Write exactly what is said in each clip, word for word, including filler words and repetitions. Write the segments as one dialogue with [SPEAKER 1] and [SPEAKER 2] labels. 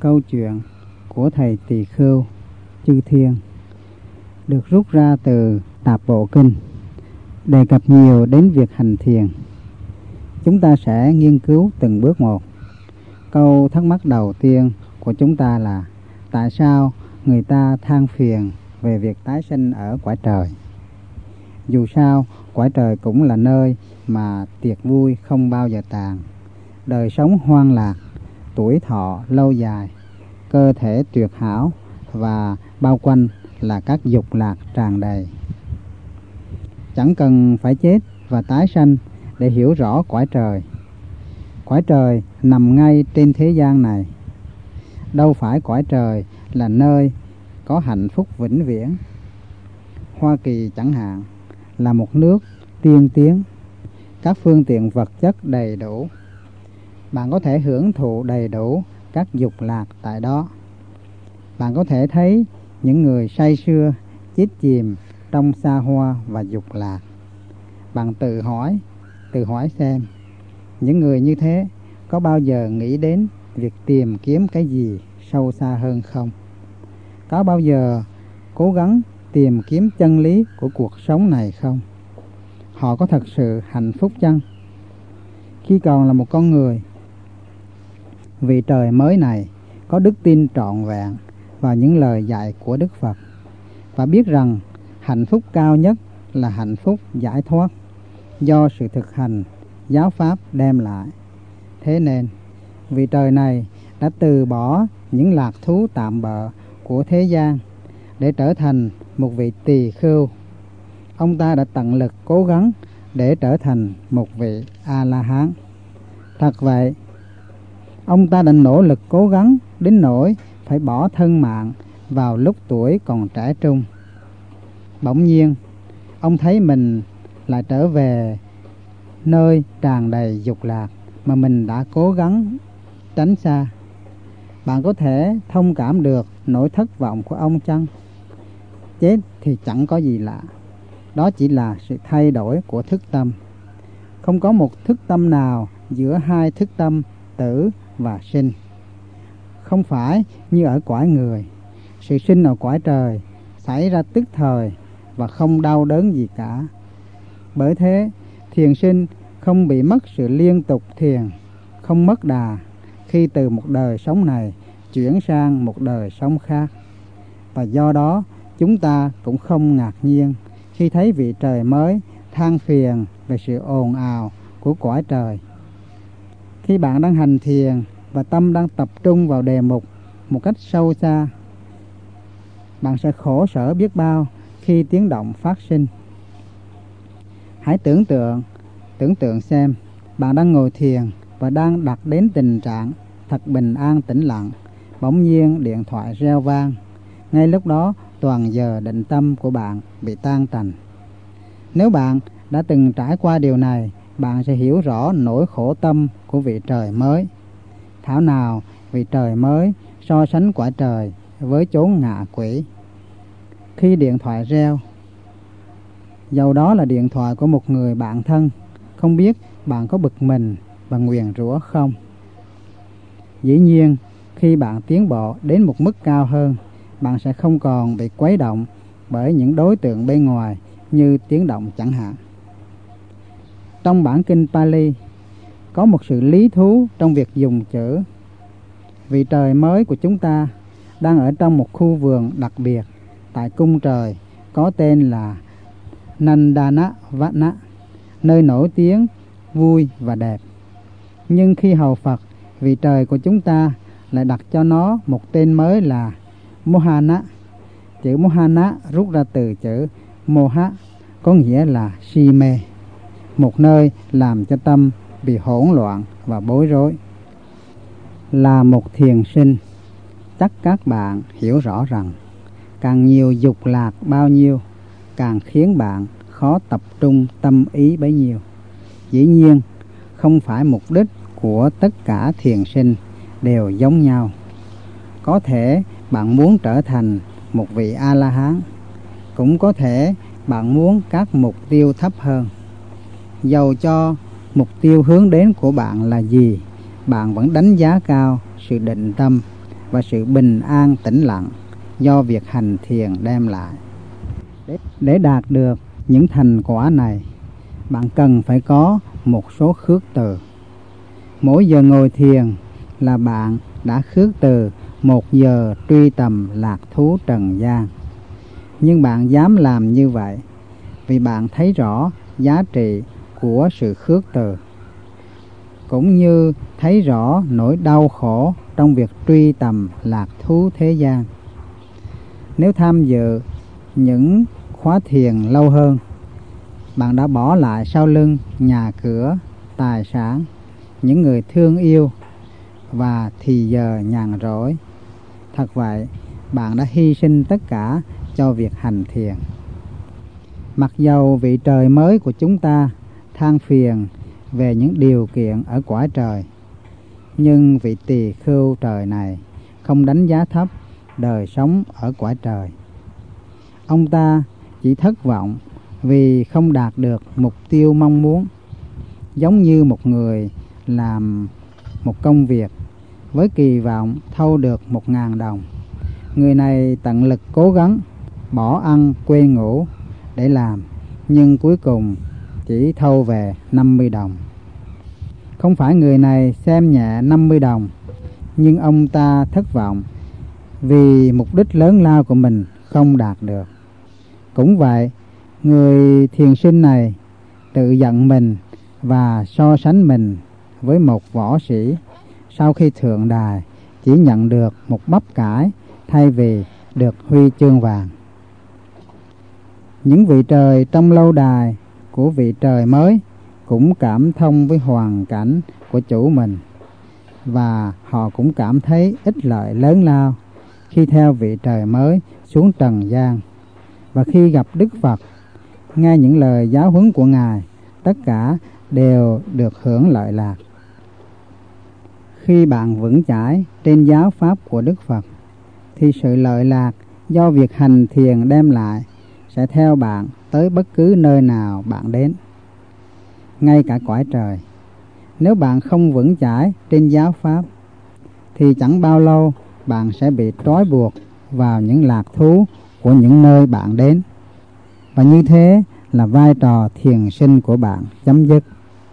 [SPEAKER 1] câu chuyện của thầy Tỳ Khưu Chư Thiên được rút ra từ Tạp Bộ Kinh, đề cập nhiều đến việc hành thiền. Chúng ta sẽ nghiên cứu từng bước một. Câu thắc mắc đầu tiên của chúng ta là: tại sao người ta than phiền về việc tái sinh ở cõi trời? Dù sao, cõi trời cũng là nơi mà tiệc vui không bao giờ tàn, đời sống hoan lạc, tuổi thọ lâu dài, cơ thể tuyệt hảo và bao quanh là các dục lạc tràn đầy. Chẳng cần phải chết và tái sanh để hiểu rõ cõi trời. Cõi trời nằm ngay trên thế gian này. Đâu phải cõi trời là nơi có hạnh phúc vĩnh viễn. Hoa Kỳ chẳng hạn là một nước tiên tiến, các phương tiện vật chất đầy đủ. Bạn có thể hưởng thụ đầy đủ các dục lạc tại đó. Bạn có thể thấy những người say sưa chết chìm trong xa hoa và dục lạc. Bạn tự hỏi, tự hỏi xem, những người như thế có bao giờ nghĩ đến việc tìm kiếm cái gì sâu xa hơn không? Có bao giờ cố gắng tìm kiếm chân lý của cuộc sống này không? Họ có thật sự hạnh phúc chăng? Khi còn là một con người, vị trời mới này có đức tin trọn vẹn vào những lời dạy của Đức Phật và biết rằng hạnh phúc cao nhất là hạnh phúc giải thoát do sự thực hành giáo pháp đem lại. Thế nên, vị trời này đã từ bỏ những lạc thú tạm bợ của thế gian để trở thành một vị tỳ khưu. Ông ta đã tận lực cố gắng để trở thành một vị A-la-hán. Thật vậy, ông ta đã nỗ lực cố gắng đến nỗi phải bỏ thân mạng vào lúc tuổi còn trẻ trung. Bỗng nhiên, ông thấy mình lại trở về nơi tràn đầy dục lạc mà mình đã cố gắng tránh xa. Bạn có thể thông cảm được nỗi thất vọng của ông chăng? Chết thì chẳng có gì lạ. Đó chỉ là sự thay đổi của thức tâm. Không có một thức tâm nào giữa hai thức tâm tử và sinh. Không phải như ở cõi người, sự sinh ở cõi trời xảy ra tức thời và không đau đớn gì cả. Bởi thế, thiền sinh không bị mất sự liên tục thiền, không mất đà khi từ một đời sống này chuyển sang một đời sống khác. Và do đó, chúng ta cũng không ngạc nhiên khi thấy vị trời mới than phiền về sự ồn ào của cõi trời. Khi bạn đang hành thiền và tâm đang tập trung vào đề mục một cách sâu xa, bạn sẽ khổ sở biết bao khi tiếng động phát sinh. Hãy tưởng tượng, tưởng tượng xem, bạn đang ngồi thiền và đang đạt đến tình trạng thật bình an tĩnh lặng. Bỗng nhiên điện thoại reo vang. Ngay lúc đó, toàn giờ định tâm của bạn bị tan tành. Nếu bạn đã từng trải qua điều này, bạn sẽ hiểu rõ nỗi khổ tâm của vị trời mới. Thảo nào vị trời mới so sánh cõi trời với chốn ngạ quỷ. Khi điện thoại reo, dầu đó là điện thoại của một người bạn thân, không biết bạn có bực mình và nguyền rủa không? Dĩ nhiên, khi bạn tiến bộ đến một mức cao hơn, bạn sẽ không còn bị quấy động bởi những đối tượng bên ngoài như tiếng động chẳng hạn. Trong bản kinh Pali, có một sự lý thú trong việc dùng chữ. Vị trời mới của chúng ta đang ở trong một khu vườn đặc biệt tại cung trời có tên là Nandana Vana, nơi nổi tiếng, vui và đẹp. Nhưng khi hầu Phật, vị trời của chúng ta lại đặt cho nó một tên mới là Mohana. Chữ Mohana rút ra từ chữ Moha, có nghĩa là si mê, một nơi làm cho tâm bị hỗn loạn và bối rối. Là một thiền sinh, chắc các bạn hiểu rõ rằng càng nhiều dục lạc bao nhiêu, càng khiến bạn khó tập trung tâm ý bấy nhiêu. Dĩ nhiên, không phải mục đích của tất cả thiền sinh đều giống nhau. Có thể bạn muốn trở thành một vị A-la-hán, cũng có thể bạn muốn các mục tiêu thấp hơn. Dầu cho mục tiêu hướng đến của bạn là gì, bạn vẫn đánh giá cao sự định tâm và sự bình an tĩnh lặng do việc hành thiền đem lại. Để, để đạt được những thành quả này, bạn cần phải có một số khước từ. Mỗi giờ ngồi thiền là bạn đã khước từ một giờ truy tầm lạc thú trần gian. Nhưng bạn dám làm như vậy vì bạn thấy rõ giá trị của sự khước từ, cũng như thấy rõ nỗi đau khổ trong việc truy tầm lạc thú thế gian. Nếu tham dự những khóa thiền lâu hơn, bạn đã bỏ lại sau lưng nhà cửa, tài sản, những người thương yêu và thì giờ nhàn rỗi. Thật vậy, bạn đã hy sinh tất cả cho việc hành thiền. Mặc dầu vị trời mới của chúng ta than phiền về những điều kiện ở cõi trời, nhưng vị tỳ khưu trời này không đánh giá thấp đời sống ở cõi trời. Ông ta chỉ thất vọng vì không đạt được mục tiêu mong muốn, giống như một người làm một công việc với kỳ vọng thâu được một ngàn đồng. Người này tận lực cố gắng, bỏ ăn quên ngủ để làm, nhưng cuối cùng chỉ thâu về năm mươi đồng. Không phải người này xem nhẹ năm mươi đồng, nhưng ông ta thất vọng vì mục đích lớn lao của mình không đạt được. Cũng vậy, người thiền sinh này tự giận mình và so sánh mình với một võ sĩ sau khi thượng đài chỉ nhận được một bắp cải thay vì được huy chương vàng. Những vị trời trong lâu đài của vị trời mới cũng cảm thông với hoàn cảnh của chủ mình, và họ cũng cảm thấy ích lợi lớn lao khi theo vị trời mới xuống trần gian. Và khi gặp Đức Phật, nghe những lời giáo huấn của Ngài, tất cả đều được hưởng lợi lạc. Khi bạn vững chãi trên giáo pháp của Đức Phật, thì sự lợi lạc do việc hành thiền đem lại sẽ theo bạn tới bất cứ nơi nào bạn đến, ngay cả cõi trời. Nếu bạn không vững chãi trên giáo pháp, thì chẳng bao lâu bạn sẽ bị trói buộc vào những lạc thú của những nơi bạn đến. Và như thế là vai trò thiền sinh của bạn chấm dứt.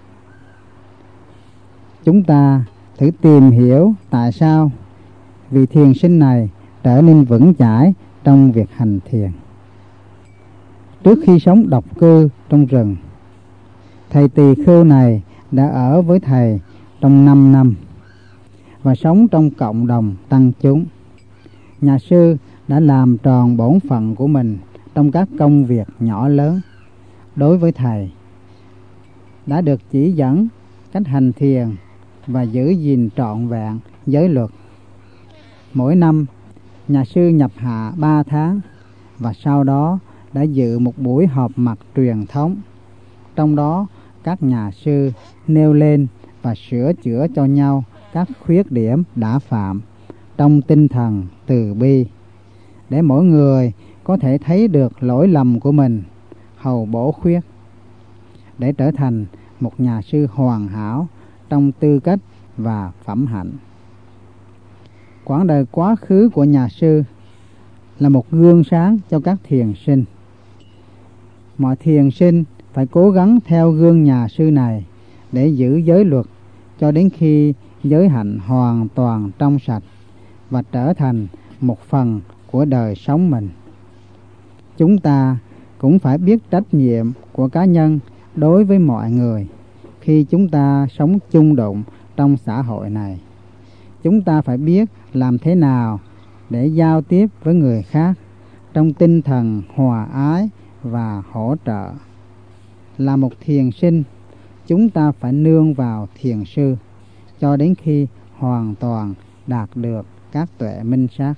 [SPEAKER 1] Chúng ta thử tìm hiểu tại sao vị thiền sinh này trở nên vững chãi trong việc hành thiền. Trước khi sống độc cư trong rừng, thầy tỳ khưu này đã ở với thầy trong năm năm và sống trong cộng đồng tăng chúng. Nhà sư đã làm tròn bổn phận của mình trong các công việc nhỏ lớn đối với thầy, đã được chỉ dẫn cách hành thiền và giữ gìn trọn vẹn giới luật. Mỗi năm, nhà sư nhập hạ ba tháng và sau đó đã dự một buổi họp mặt truyền thống. Trong đó, các nhà sư nêu lên và sửa chữa cho nhau các khuyết điểm đã phạm trong tinh thần từ bi, để mỗi người có thể thấy được lỗi lầm của mình, hầu bổ khuyết, để trở thành một nhà sư hoàn hảo trong tư cách và phẩm hạnh. Quãng đời quá khứ của nhà sư là một gương sáng cho các thiền sinh. Mọi thiền sinh phải cố gắng theo gương nhà sư này để giữ giới luật cho đến khi giới hạnh hoàn toàn trong sạch và trở thành một phần của đời sống mình. Chúng ta cũng phải biết trách nhiệm của cá nhân đối với mọi người khi chúng ta sống chung đụng trong xã hội này. Chúng ta phải biết làm thế nào để giao tiếp với người khác trong tinh thần hòa ái và hỗ trợ. Là một thiền sinh, chúng ta phải nương vào thiền sư cho đến khi hoàn toàn đạt được các tuệ minh sát.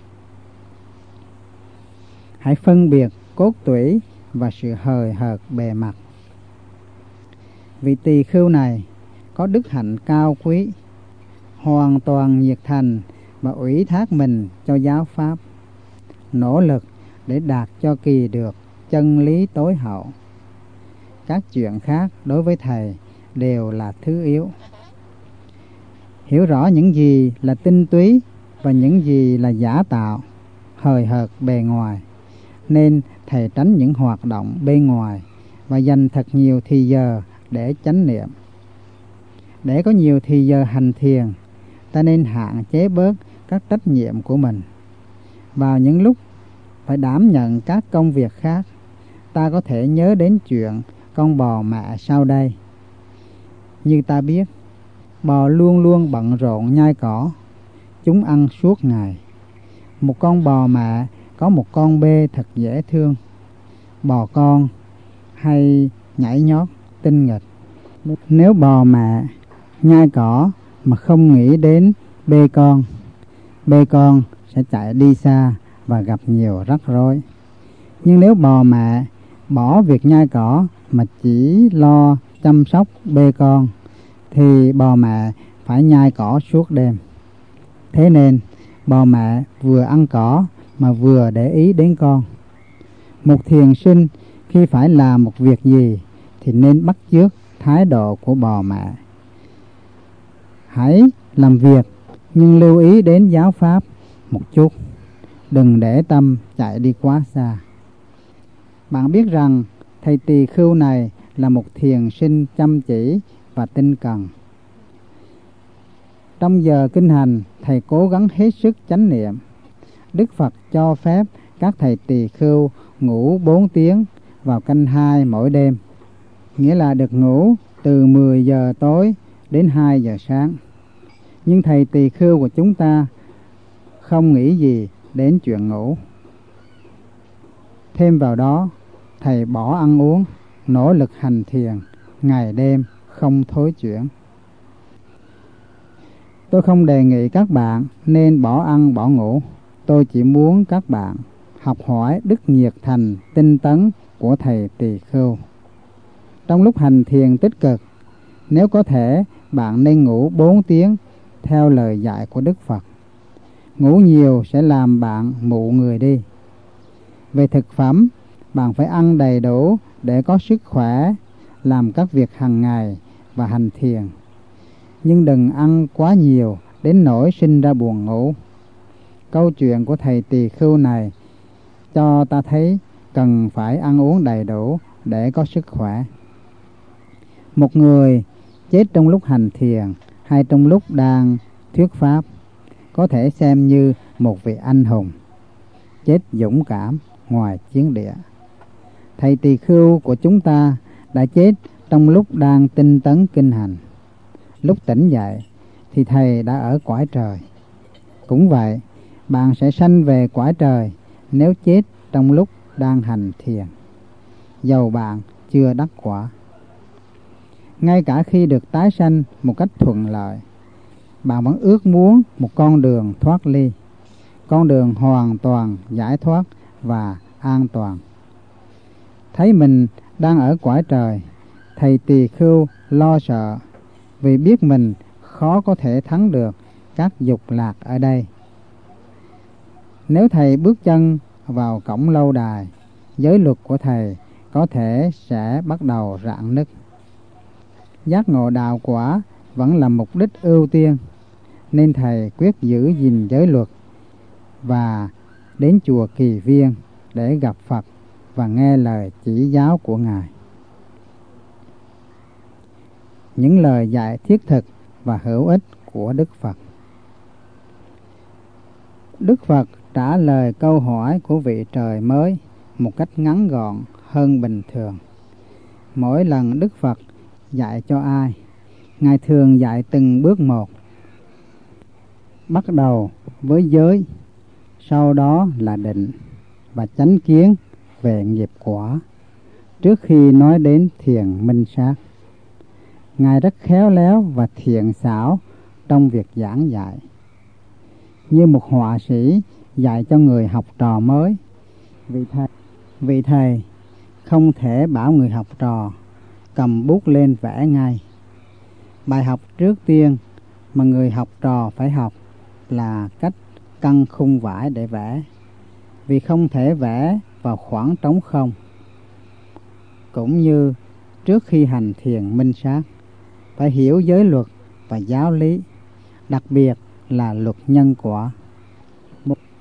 [SPEAKER 1] Hãy phân biệt cốt tủy và sự hời hợt bề mặt. Vị tỳ khưu này có đức hạnh cao quý, hoàn toàn nhiệt thành và ủy thác mình cho giáo pháp, nỗ lực để đạt cho kỳ được chân lý tối hậu. Các chuyện khác đối với thầy đều là thứ yếu. Hiểu rõ những gì là tinh túy và những gì là giả tạo, hời hợt bề ngoài, nên thầy tránh những hoạt động bên ngoài và dành thật nhiều thì giờ để chánh niệm. Để có nhiều thì giờ hành thiền, ta nên hạn chế bớt các trách nhiệm của mình. Vào những lúc phải đảm nhận các công việc khác, ta có thể nhớ đến chuyện con bò mẹ sau đây. Như ta biết, bò luôn luôn bận rộn nhai cỏ, chúng ăn suốt ngày. Một con bò mẹ có một con bê thật dễ thương. Bò con hay nhảy nhót tinh nghịch. Nếu bò mẹ nhai cỏ mà không nghĩ đến bê con, bê con sẽ chạy đi xa và gặp nhiều rắc rối. Nhưng nếu bò mẹ bỏ việc nhai cỏ mà chỉ lo chăm sóc bê con, thì bò mẹ phải nhai cỏ suốt đêm. Thế nên bò mẹ vừa ăn cỏ mà vừa để ý đến con. Một thiền sinh khi phải làm một việc gì thì nên bắt chước thái độ của bò mẹ. Hãy làm việc nhưng lưu ý đến giáo pháp một chút, đừng để tâm chạy đi quá xa. Bạn biết rằng thầy tỳ khưu này là một thiền sinh chăm chỉ và tinh cần. Trong giờ kinh hành, thầy cố gắng hết sức chánh niệm. Đức Phật cho phép các thầy tỳ khưu ngủ bốn tiếng vào canh hai mỗi đêm, nghĩa là được ngủ từ mười giờ tối đến hai giờ sáng. Nhưng thầy tỳ khưu của chúng ta không nghĩ gì đến chuyện ngủ. Thêm vào đó, thầy bỏ ăn uống, nỗ lực hành thiền, ngày đêm không thối chuyển. Tôi không đề nghị các bạn nên bỏ ăn bỏ ngủ. Tôi chỉ muốn các bạn học hỏi đức nhiệt thành tinh tấn của thầy tỳ khưu. Trong lúc hành thiền tích cực, nếu có thể, bạn nên ngủ bốn tiếng theo lời dạy của Đức Phật. Ngủ nhiều sẽ làm bạn mụ người đi. Về thực phẩm, bạn phải ăn đầy đủ để có sức khỏe, làm các việc hàng ngày và hành thiền. Nhưng đừng ăn quá nhiều đến nỗi sinh ra buồn ngủ. Câu chuyện của thầy tỳ khưu này cho ta thấy cần phải ăn uống đầy đủ để có sức khỏe. Một người chết trong lúc hành thiền hay trong lúc đang thuyết pháp có thể xem như một vị anh hùng, chết dũng cảm ngoài chiến địa. Thầy tỳ khưu của chúng ta đã chết trong lúc đang tinh tấn kinh hành. Lúc tỉnh dậy thì thầy đã ở cõi trời. Cũng vậy, bạn sẽ sanh về cõi trời nếu chết trong lúc đang hành thiền, dầu bạn chưa đắc quả. Ngay cả khi được tái sanh một cách thuận lợi, bạn vẫn ước muốn một con đường thoát ly, con đường hoàn toàn giải thoát và an toàn. Thấy mình đang ở cõi trời, thầy tỳ khưu lo sợ vì biết mình khó có thể thắng được các dục lạc ở đây. Nếu thầy bước chân vào cổng lâu đài, giới luật của thầy có thể sẽ bắt đầu rạn nứt. Giác ngộ đạo quả vẫn là mục đích ưu tiên, nên thầy quyết giữ gìn giới luật và đến chùa Kỳ Viên để gặp Phật và nghe lời chỉ giáo của Ngài. Những lời dạy thiết thực và hữu ích của Đức Phật. Đức Phật trả lời câu hỏi của vị trời mới một cách ngắn gọn hơn bình thường. Mỗi lần Đức Phật dạy cho ai, Ngài thường dạy từng bước một. Bắt đầu với giới, sau đó là định và chánh kiến về nghiệp quả, trước khi nói đến thiền minh sát. Ngài rất khéo léo và thiện xảo trong việc giảng dạy, như một họa sĩ dạy cho người học trò mới. Vị thầy, vị thầy không thể bảo người học trò cầm bút lên vẽ ngay. Bài học trước tiên mà người học trò phải học là cách căng khung vải để vẽ, vì không thể vẽ vào khoảng trống không. Cũng như trước khi hành thiền minh sát, phải hiểu giới luật và giáo lý, đặc biệt là luật nhân quả.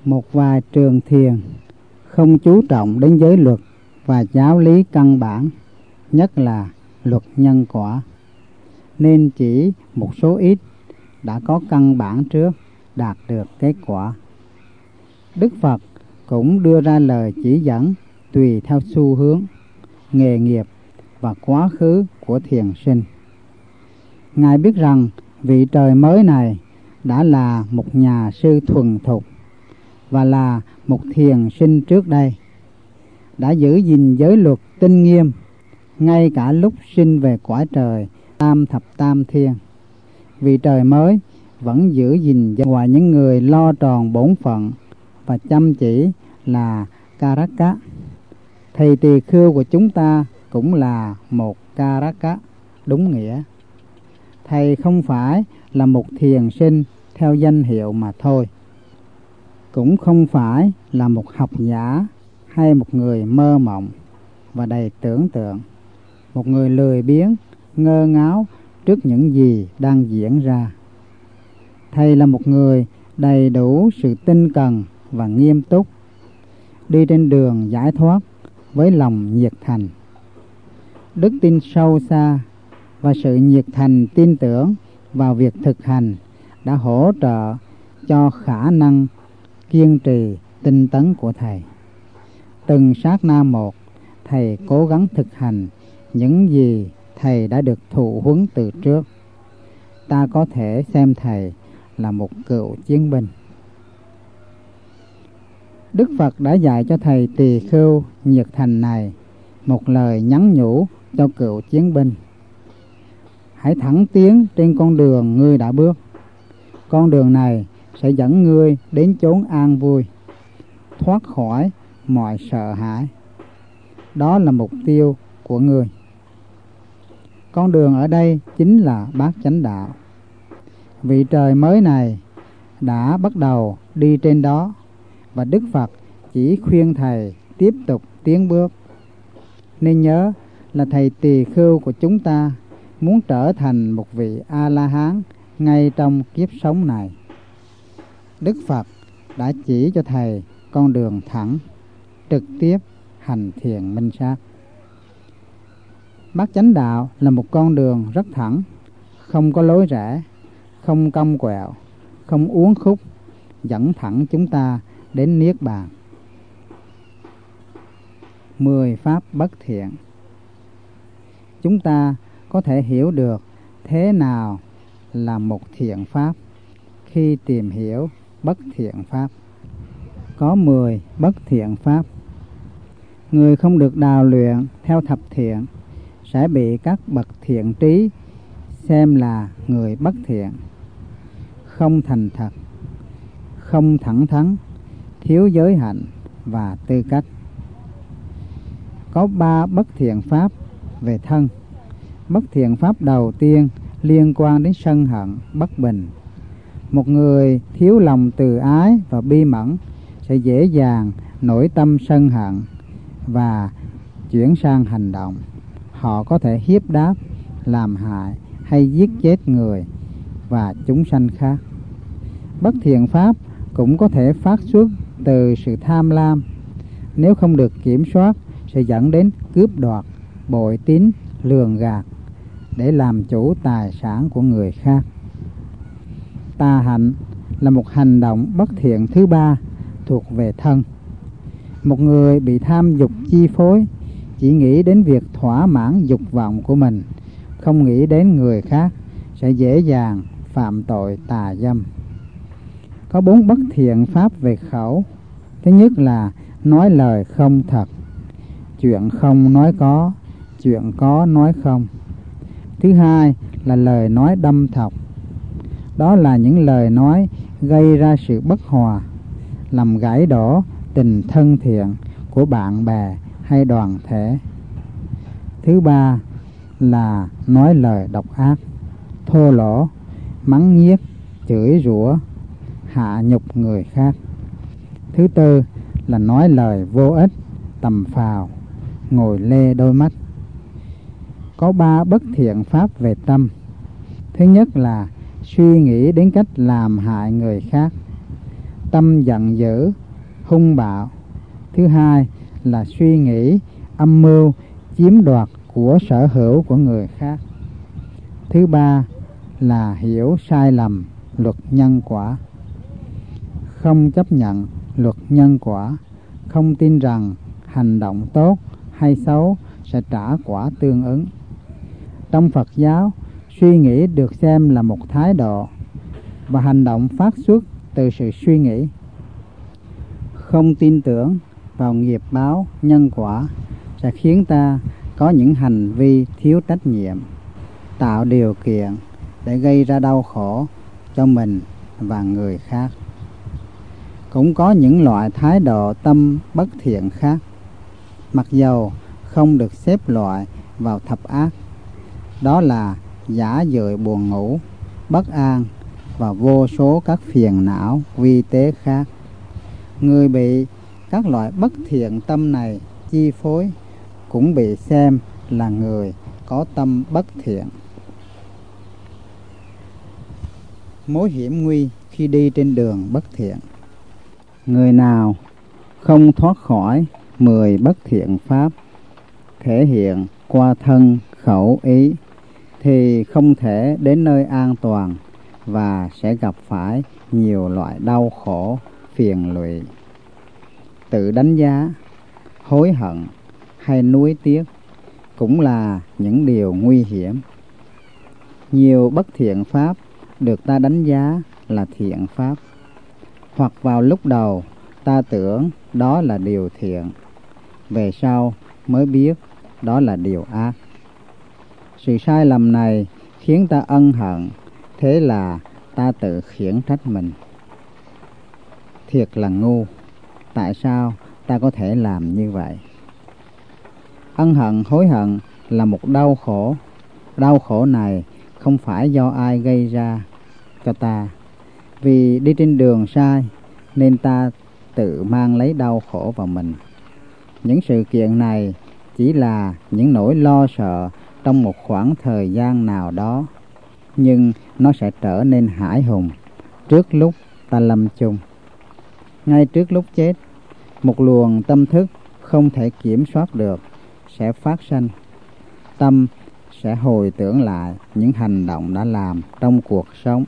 [SPEAKER 1] Một vài trường thiền không chú trọng đến giới luật và giáo lý căn bản, nhất là luật nhân quả, nên chỉ một số ít đã có căn bản trước đạt được kết quả. Đức Phật cũng đưa ra lời chỉ dẫn tùy theo xu hướng, nghề nghiệp và quá khứ của thiền sinh. Ngài biết rằng vị trời mới này đã là một nhà sư thuần thục và là một thiền sinh trước đây, đã giữ gìn giới luật tinh nghiêm ngay cả lúc sinh về cõi trời tam thập tam thiên. Vị trời mới vẫn giữ gìn ngoài những người lo tròn bổn phận và chăm chỉ là Karaka. Thầy tỳ khưu của chúng ta cũng là một Karaka đúng nghĩa. Thầy không phải là một thiền sinh theo danh hiệu mà thôi, cũng không phải là một học giả hay một người mơ mộng và đầy tưởng tượng, một người lười biếng ngơ ngáo trước những gì đang diễn ra. Thầy là một người đầy đủ sự tinh cần và nghiêm túc, đi trên đường giải thoát với lòng nhiệt thành. Đức tin sâu xa và sự nhiệt thành tin tưởng vào việc thực hành đã hỗ trợ cho khả năng kiên trì tinh tấn của thầy. Từng sát na một, thầy cố gắng thực hành những gì thầy đã được thụ huấn từ trước. Ta có thể xem thầy là một cựu chiến binh. Đức Phật đã dạy cho thầy tỳ khưu nhiệt thành này một lời nhắn nhủ cho cựu chiến binh: hãy thẳng tiến trên con đường ngươi đã bước. Con đường này sẽ dẫn ngươi đến chốn an vui, thoát khỏi mọi sợ hãi. Đó là mục tiêu của ngươi. Con đường ở đây chính là bát chánh đạo. Vị trời mới này đã bắt đầu đi trên đó, và Đức Phật chỉ khuyên thầy tiếp tục tiến bước. Nên nhớ là thầy tỳ khưu của chúng ta muốn trở thành một vị A-la-hán ngay trong kiếp sống này. Đức Phật đã chỉ cho thầy con đường thẳng, trực tiếp hành thiền minh sát. Bát chánh đạo là một con đường rất thẳng, không có lối rẽ, không cong quẹo, không uốn khúc, dẫn thẳng chúng ta đến niết bàn. Mười pháp bất thiện. Chúng ta có thể hiểu được thế nào là một thiện pháp khi tìm hiểu bất thiện pháp. Có mười bất thiện pháp. Người không được đào luyện theo thập thiện sẽ bị các bậc thiện trí xem là người bất thiện, không thành thật, không thẳng thắn, thiếu giới hạnh và tư cách. Có ba bất thiện pháp về thân. Bất thiện pháp đầu tiên liên quan đến sân hận, bất bình. Một người thiếu lòng từ ái và bi mẫn sẽ dễ dàng nổi tâm sân hận và chuyển sang hành động. Họ có thể hiếp đáp, làm hại hay giết chết người và chúng sanh khác. Bất thiện pháp cũng có thể phát xuất từ sự tham lam. Nếu không được kiểm soát sẽ dẫn đến cướp đoạt, bội tín, lường gạt để làm chủ tài sản của người khác. Tà hạnh là một hành động bất thiện thứ ba thuộc về thân. Một người bị tham dục chi phối chỉ nghĩ đến việc thỏa mãn dục vọng của mình, không nghĩ đến người khác, sẽ dễ dàng phạm tội tà dâm. Có bốn bất thiện pháp về khẩu. Thứ nhất là nói lời không thật, chuyện không nói có, chuyện có nói không. Thứ hai là lời nói đâm thọc. Đó là những lời nói gây ra sự bất hòa, làm gãy đổ tình thân thiện của bạn bè hay đoàn thể. Thứ ba là nói lời độc ác, thô lỗ, mắng nhiếc, chửi rủa, hạ nhục người khác. Thứ tư là nói lời vô ích, tầm phào, ngồi lê đôi mắt. Có ba bất thiện pháp về tâm. Thứ nhất là suy nghĩ đến cách làm hại người khác. Tâm giận dữ hung bạo. Thứ hai là suy nghĩ âm mưu chiếm đoạt của sở hữu của người khác. Thứ ba là hiểu sai lầm luật nhân quả, không chấp nhận luật nhân quả, không tin rằng hành động tốt hay xấu sẽ trả quả tương ứng. Trong Phật giáo, suy nghĩ được xem là một thái độ và hành động phát xuất từ sự suy nghĩ. Không tin tưởng vào nghiệp báo nhân quả sẽ khiến ta có những hành vi thiếu trách nhiệm, tạo điều kiện để gây ra đau khổ cho mình và người khác. Cũng có những loại thái độ tâm bất thiện khác, mặc dầu không được xếp loại vào thập ác. Đó là giả dợi buồn ngủ, bất an và vô số các phiền não vi tế khác. Người bị các loại bất thiện tâm này chi phối cũng bị xem là người có tâm bất thiện. Mối hiểm nguy khi đi trên đường bất thiện. Người nào không thoát khỏi mười bất thiện pháp thể hiện qua thân, khẩu, ý thì không thể đến nơi an toàn và sẽ gặp phải nhiều loại đau khổ, phiền lụy. Tự đánh giá, hối hận hay nuối tiếc cũng là những điều nguy hiểm. Nhiều bất thiện pháp được ta đánh giá là thiện pháp, hoặc vào lúc đầu ta tưởng đó là điều thiện, về sau mới biết đó là điều ác. Sự sai lầm này khiến ta ân hận, thế là ta tự khiển trách mình. Thiệt là ngu, tại sao ta có thể làm như vậy? Ân hận, hối hận là một đau khổ. Đau khổ này không phải do ai gây ra cho ta. Vì đi trên đường sai nên ta tự mang lấy đau khổ vào mình. Những sự kiện này chỉ là những nỗi lo sợ trong một khoảng thời gian nào đó, nhưng nó sẽ trở nên hãi hùng trước lúc ta lâm chung. Ngay trước lúc chết, một luồng tâm thức không thể kiểm soát được sẽ phát sanh. Tâm sẽ hồi tưởng lại những hành động đã làm trong cuộc sống.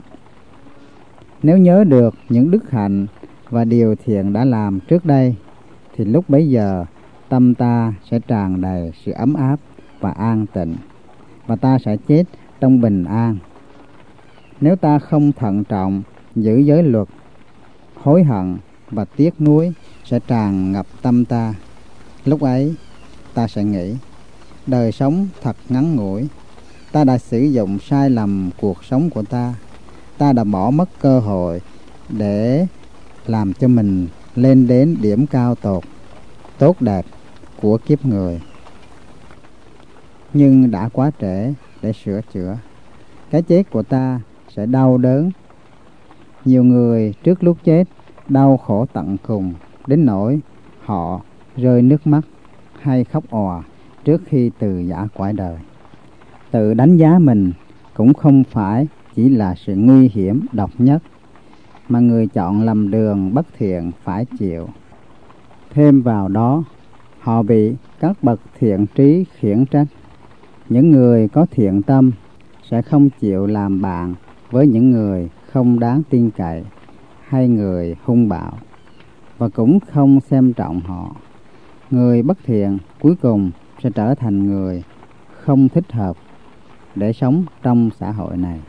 [SPEAKER 1] Nếu nhớ được những đức hạnh và điều thiện đã làm trước đây, thì lúc bấy giờ tâm ta sẽ tràn đầy sự ấm áp và an tịnh, và ta sẽ chết trong bình an. Nếu ta không thận trọng giữ giới luật, hối hận và tiếc nuối sẽ tràn ngập tâm ta. Lúc ấy ta sẽ nghĩ, đời sống thật ngắn ngủi, ta đã sử dụng sai lầm cuộc sống của ta, ta đã bỏ mất cơ hội để làm cho mình lên đến điểm cao tột, tốt đẹp của kiếp người. Nhưng đã quá trễ để sửa chữa. Cái chết của ta sẽ đau đớn. Nhiều người trước lúc chết đau khổ tận cùng đến nỗi họ rơi nước mắt hay khóc òa trước khi từ giã cõi đời. Tự đánh giá mình cũng không phải chỉ là sự nguy hiểm độc nhất mà người chọn lầm đường bất thiện phải chịu. Thêm vào đó, họ bị các bậc thiện trí khiển trách. Những người có thiện tâm sẽ không chịu làm bạn với những người không đáng tin cậy hay người hung bạo, và cũng không xem trọng họ. Người bất thiện cuối cùng sẽ trở thành người không thích hợp để sống trong xã hội này.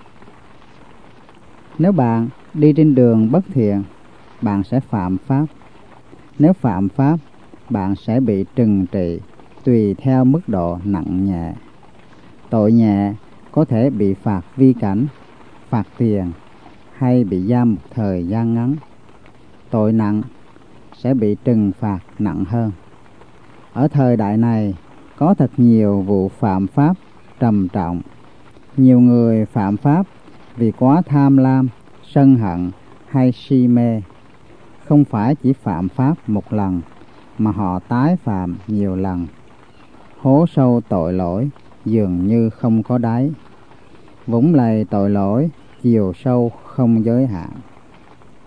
[SPEAKER 1] Nếu bạn đi trên đường bất thiện, bạn sẽ phạm pháp. Nếu phạm pháp, bạn sẽ bị trừng trị tùy theo mức độ nặng nhẹ. Tội nhẹ có thể bị phạt vi cảnh, phạt tiền hay bị giam một thời gian ngắn. Tội nặng sẽ bị trừng phạt nặng hơn. Ở thời đại này có thật nhiều vụ phạm pháp trầm trọng. Nhiều người phạm pháp vì quá tham lam, sân hận hay si mê. Không phải chỉ phạm pháp một lần mà họ tái phạm nhiều lần. Hố sâu tội lỗi dường như không có đáy. Vũng lầy tội lỗi chiều sâu không giới hạn.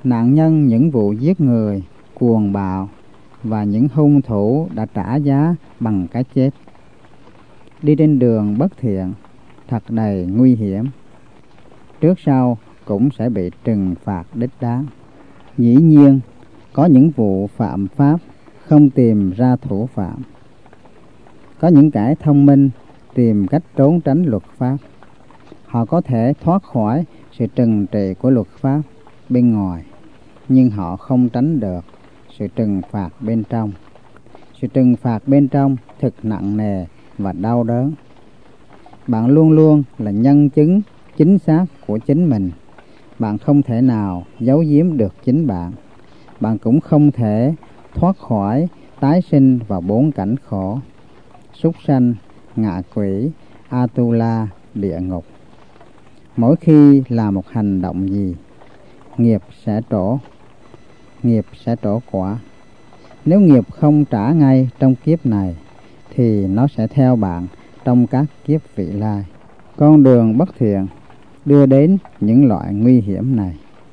[SPEAKER 1] nạn nhân những vụ giết người, cuồng bạo và những hung thủ đã trả giá bằng cái chết. Đi trên đường bất thiện thật đầy nguy hiểm, trước sau cũng sẽ bị trừng phạt đích đáng. Dĩ nhiên, có những vụ phạm pháp không tìm ra thủ phạm. Có những kẻ thông minh tìm cách trốn tránh luật pháp. Họ có thể thoát khỏi sự trừng trị của luật pháp bên ngoài, nhưng họ không tránh được sự trừng phạt bên trong. Sự trừng phạt bên trong thật nặng nề và đau đớn. Bạn luôn luôn là nhân chứng chính xác của chính mình. Bạn không thể nào giấu giếm được chính bạn. Bạn cũng không thể thoát khỏi tái sinh vào bốn cảnh khổ: súc sanh, ngạ quỷ, Atula, địa ngục. Mỗi khi làm một hành động gì, nghiệp sẽ trổ, nghiệp sẽ trổ quả. Nếu nghiệp không trả ngay trong kiếp này, thì nó sẽ theo bạn trong các kiếp vị lai. Con đường bất thiện đưa đến những loại nguy hiểm này.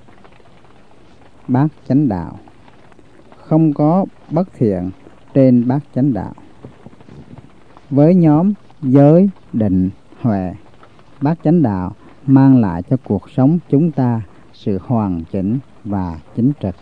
[SPEAKER 1] Bát chánh đạo. Không có bất thiện trên bát chánh đạo. Với nhóm giới, định, huệ, bát chánh đạo mang lại cho cuộc sống chúng ta sự hoàn chỉnh và chính trực.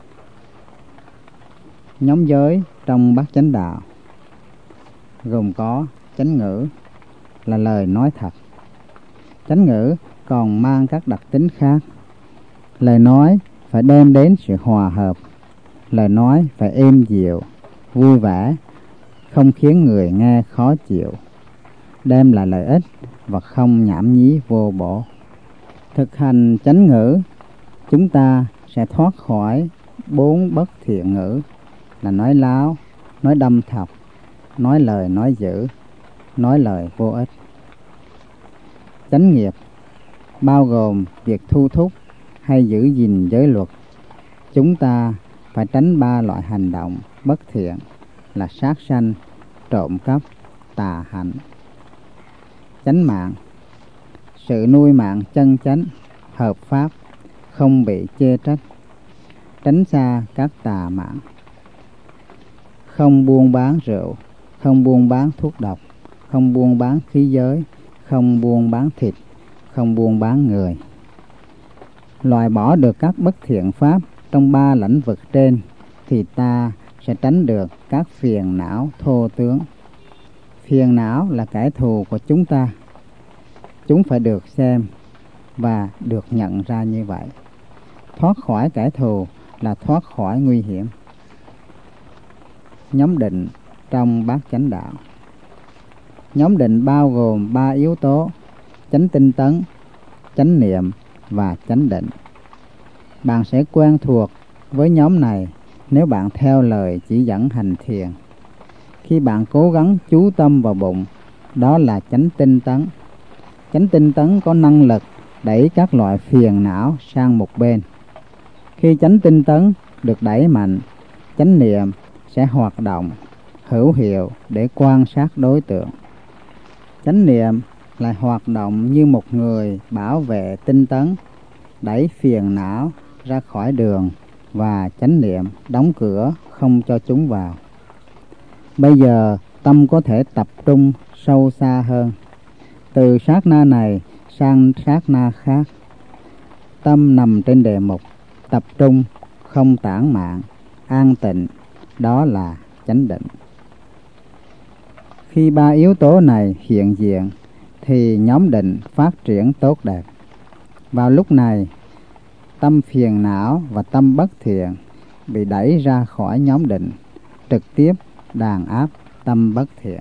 [SPEAKER 1] Nhóm giới trong bát chánh đạo gồm có chánh ngữ là lời nói thật. Chánh ngữ còn mang các đặc tính khác. Lời nói phải đem đến sự hòa hợp. Lời nói phải êm dịu, vui vẻ, không khiến người nghe khó chịu, đem lại lợi ích và không nhảm nhí vô bổ. Thực hành chánh ngữ, chúng ta sẽ thoát khỏi bốn bất thiện ngữ là nói láo, nói đâm thọc, nói lời nói dữ, nói lời vô ích. Chánh nghiệp bao gồm việc thu thúc hay giữ gìn giới luật. Chúng ta phải tránh ba loại hành động bất thiện là sát sanh, trộm cắp, tà hạnh. Chánh mạng, sự nuôi mạng chân chánh, hợp pháp, không bị chê trách. Tránh xa các tà mạng. Không buôn bán rượu, không buôn bán thuốc độc, không buôn bán khí giới, không buôn bán thịt, không buôn bán người. Loại bỏ được các bất thiện pháp trong ba lĩnh vực trên thì ta sẽ tránh được các phiền não thô tướng. Phiền não là kẻ thù của chúng ta. Chúng phải được xem và được nhận ra như vậy. Thoát khỏi kẻ thù là thoát khỏi nguy hiểm. Nhóm định trong bát chánh đạo. Nhóm định bao gồm ba yếu tố: chánh tinh tấn, chánh niệm và chánh định. Bạn sẽ quen thuộc với nhóm này nếu bạn theo lời chỉ dẫn hành thiền. Khi bạn cố gắng chú tâm vào bụng, đó là chánh tinh tấn. Chánh tinh tấn có năng lực đẩy các loại phiền não sang một bên. Khi chánh tinh tấn được đẩy mạnh, chánh niệm sẽ hoạt động hữu hiệu để quan sát đối tượng. Chánh niệm lại hoạt động như một người bảo vệ tinh tấn, đẩy phiền não ra khỏi đường và chánh niệm đóng cửa không cho chúng vào. Bây giờ tâm có thể tập trung sâu xa hơn, từ sát na này sang sát na khác. Tâm nằm trên đề mục tập trung, không tản mạn, an tịnh, đó là chánh định. Khi ba yếu tố này hiện diện thì nhóm định phát triển tốt đẹp. Vào lúc này, tâm phiền não và tâm bất thiện bị đẩy ra khỏi nhóm định, trực tiếp đàn áp tâm bất thiện.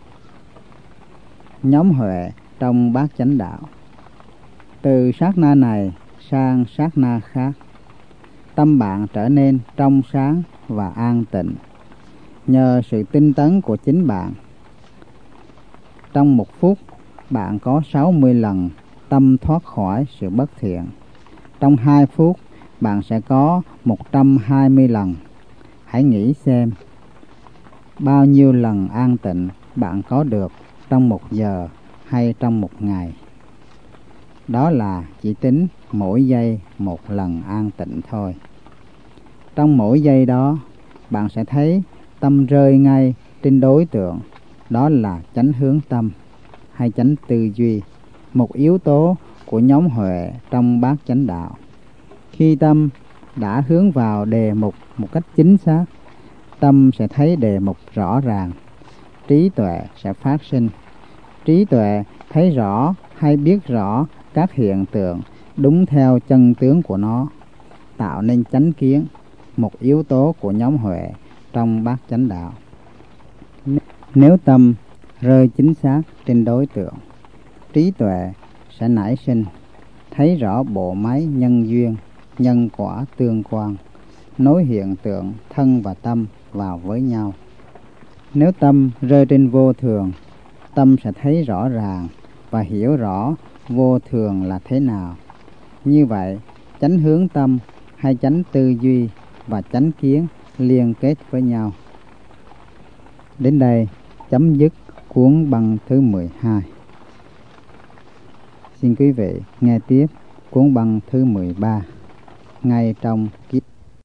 [SPEAKER 1] Nhóm huệ trong bát chánh đạo. Từ sát na này sang sát na khác, tâm bạn trở nên trong sáng và an tịnh nhờ sự tinh tấn của chính bạn. Trong một phút, bạn có sáu mươi lần tâm thoát khỏi sự bất thiện. Trong hai phút, bạn sẽ có một trăm hai mươi lần. Hãy nghĩ xem, bao nhiêu lần an tịnh bạn có được trong một giờ hay trong một ngày. Đó là chỉ tính mỗi giây một lần an tịnh thôi. Trong mỗi giây đó, bạn sẽ thấy tâm rơi ngay trên đối tượng, đó là chánh hướng tâm hay chánh tư duy, một yếu tố của nhóm huệ trong bát chánh đạo. Khi tâm đã hướng vào đề mục một cách chính xác, tâm sẽ thấy đề mục rõ ràng, trí tuệ sẽ phát sinh. Trí tuệ thấy rõ hay biết rõ các hiện tượng đúng theo chân tướng của nó, tạo nên chánh kiến, một yếu tố của nhóm huệ trong bát chánh đạo. Nếu tâm rơi chính xác trên đối tượng, trí tuệ sẽ nảy sinh, thấy rõ bộ máy nhân duyên, nhân quả tương quan, nối hiện tượng thân và tâm vào với nhau. Nếu tâm rơi trên vô thường, tâm sẽ thấy rõ ràng và hiểu rõ vô thường là thế nào. Như vậy, chánh hướng tâm hay chánh tư duy và chánh kiến liên kết với nhau. Đến đây chấm dứt cuốn băng thứ mười hai. Xin quý vị nghe tiếp cuốn băng thứ mười ba ngay trong kiếp